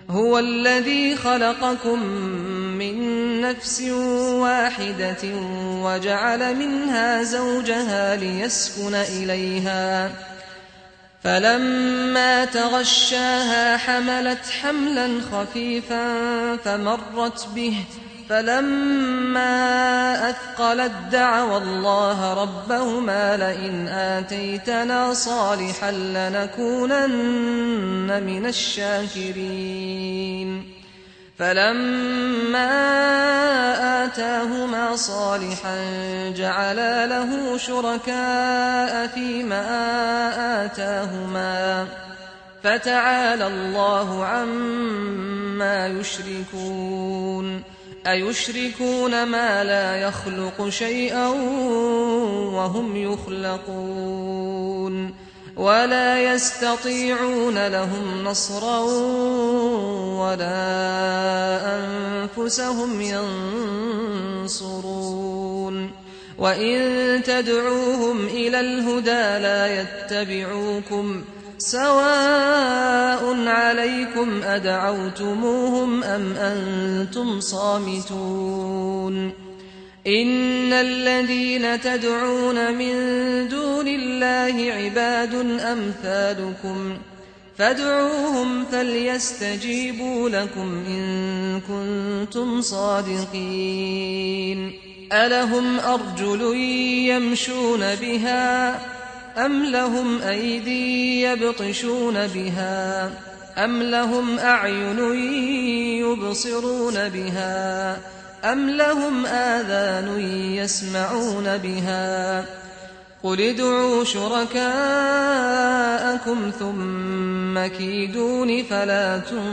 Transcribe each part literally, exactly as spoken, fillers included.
هو الذي خلقكم من نفس واحدة وجعل منها زوجها ليسكن إليها فلما تغشاها حملت حملا خفيفا فمرت به فلما أثقلت دعوا الله ربهما لئن آتيتنا صالحا لنكونن من الشاكرين فلما آتاهما صالحا جعلا له شركاء فيما آتاهما فتعالى الله عما يشركون أيشركون ما لا يخلق شيئا وهم يخلقون ولا يستطيعون لهم نصرا ولا أنفسهم ينصرون وإن تدعوهم إلى الهدى لا يتبعوكم سواء عليكم أدعوتموهم أم أنتم صامتون إن الذين تدعون من دون الله عباد أمثالكم فادعوهم فليستجيبوا لكم إن كنتم صادقين ألهم أرجل يمشون بها أم لهم أيدي يبطشون بها أم لهم أعين يبصرون بها أم لهم آذان يسمعون بها قل ادعوا شركاءكم ثم كيدون فلا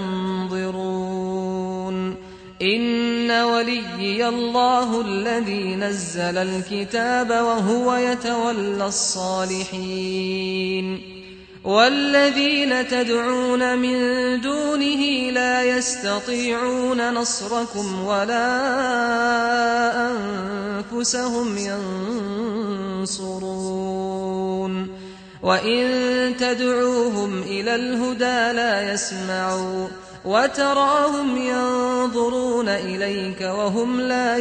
تنظرون إن وليي الله الذي نزل الكتاب وهو يتولى الصالحين والذين تدعون من دونه لا يستطيعون نصركم ولا أنفسهم ينصرون وإن تدعوهم إلى الهدى لا يسمعوا وتراهم ينظرون إليك وهم لا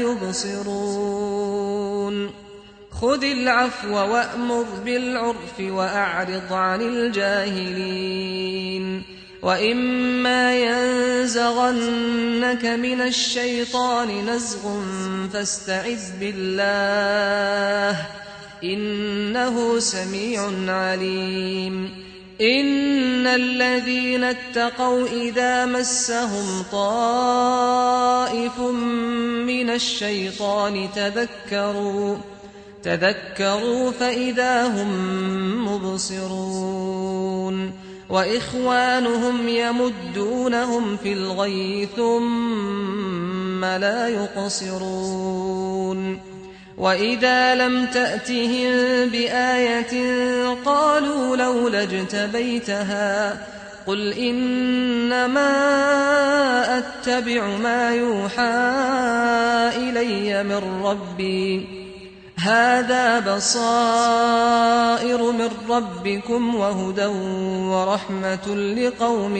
يبصرون خذ العفو وأمر بالعرف وأعرض عن الجاهلين وإما ينزغنك من الشيطان نزغ فاستعذ بالله إنه سميع عليم إن الذين اتقوا إذا مسهم طائف من الشيطان تذكروا تذكروا فإذا هم مبصرون وإخوانهم يمدونهم في الغي ثم لا يقصرون وإذا لم تأتهم بآية قالوا لولا اجتبيتها قل إنما أتبع ما يوحى إلي من ربي هذا بصائر من ربكم وهدى ورحمة لقوم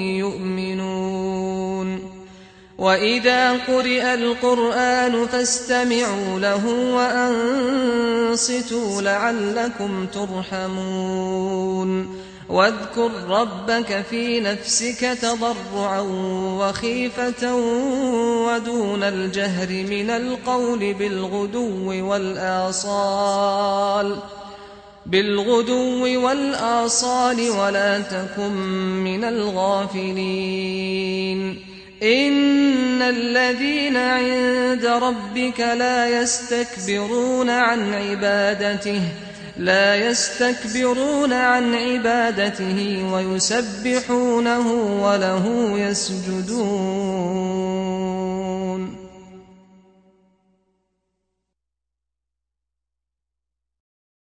يؤمنون وإذا قرئ القرآن فاستمعوا له وأنصتوا لعلكم ترحمون واذكر ربك في نفسك تضرعا وخيفة ودون الجهر من القول بالغدو والآصال بالغدو والآصال ولا تكن من الغافلين إن الذين عند ربك لا يستكبرون عن عبادته لا يستكبرون عن عبادته ويسبحونه وله يسجدون